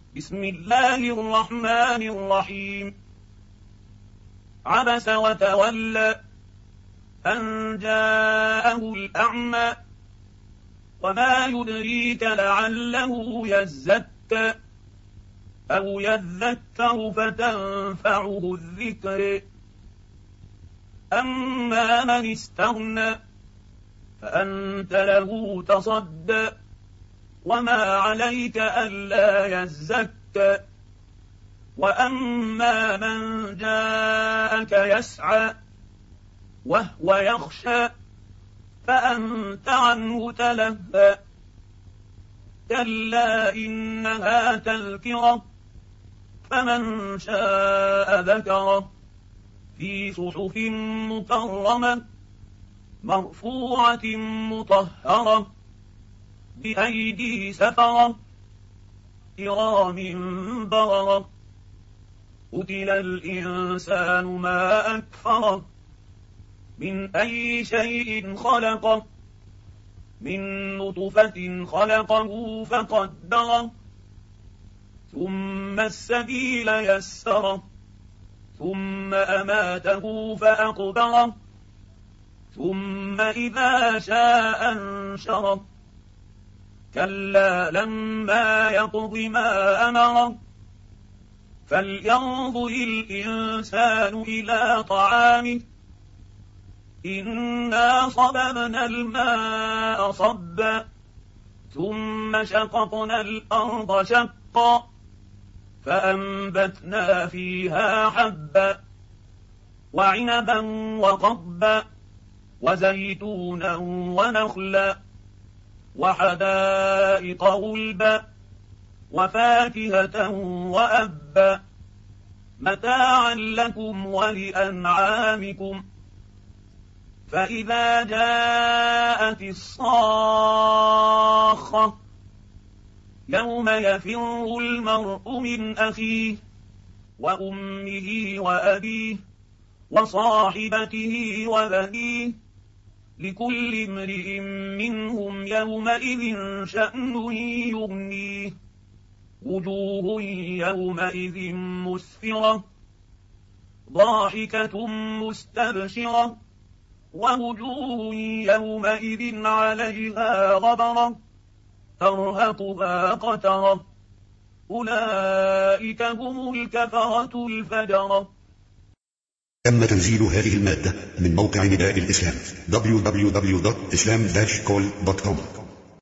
بسم الله الرحمن الرحيم. عبس وتولى أن جاءه الأعمى وما يدريك لعله يزكى أو يذكر فتنفعه الذكر. أما من استغنى فأنت له تصدى وما عليك ألا يزكى. وأما من جاءك يسعى وهو يخشى فأنت عنه تلهى. كلا إنها تذكرة فمن شاء ذكره في صحف مكرمة مرفوعة مطهرة بأيدي سفرة كرام بررة. قتل الإنسان ما أكفره من أي شيء خلقه من نطفة خلقه فقدره ثم السبيل يسره ثم أماته فأقبره ثم إذا شاء أنشره. كلا لما يقض ما أمره فلينظر الإنسان إلى طعامه إنا صببنا الماء صبا ثم شققنا الأرض شقا فأنبتنا فيها حبا وعنبا وقضبا وزيتونا ونخلا وحدائق غلبا وفاكهة وأبا متاعا لكم ولأنعامكم. فإذا جاءت الصاخة يوم يفر المرء من أخيه وأمه وأبيه وصاحبته وبنيه لكل امرئ منهم يومئذ شأن يغنيه. وجوه يومئذ مسفرة ضاحكة مستبشرة ووجوه يومئذ عليها غبرة ترهقها قترة أولئك هم الكفرة الفجرة. تم تنزيل هذه المادة من موقع نداء الإسلام www.islam-call.com.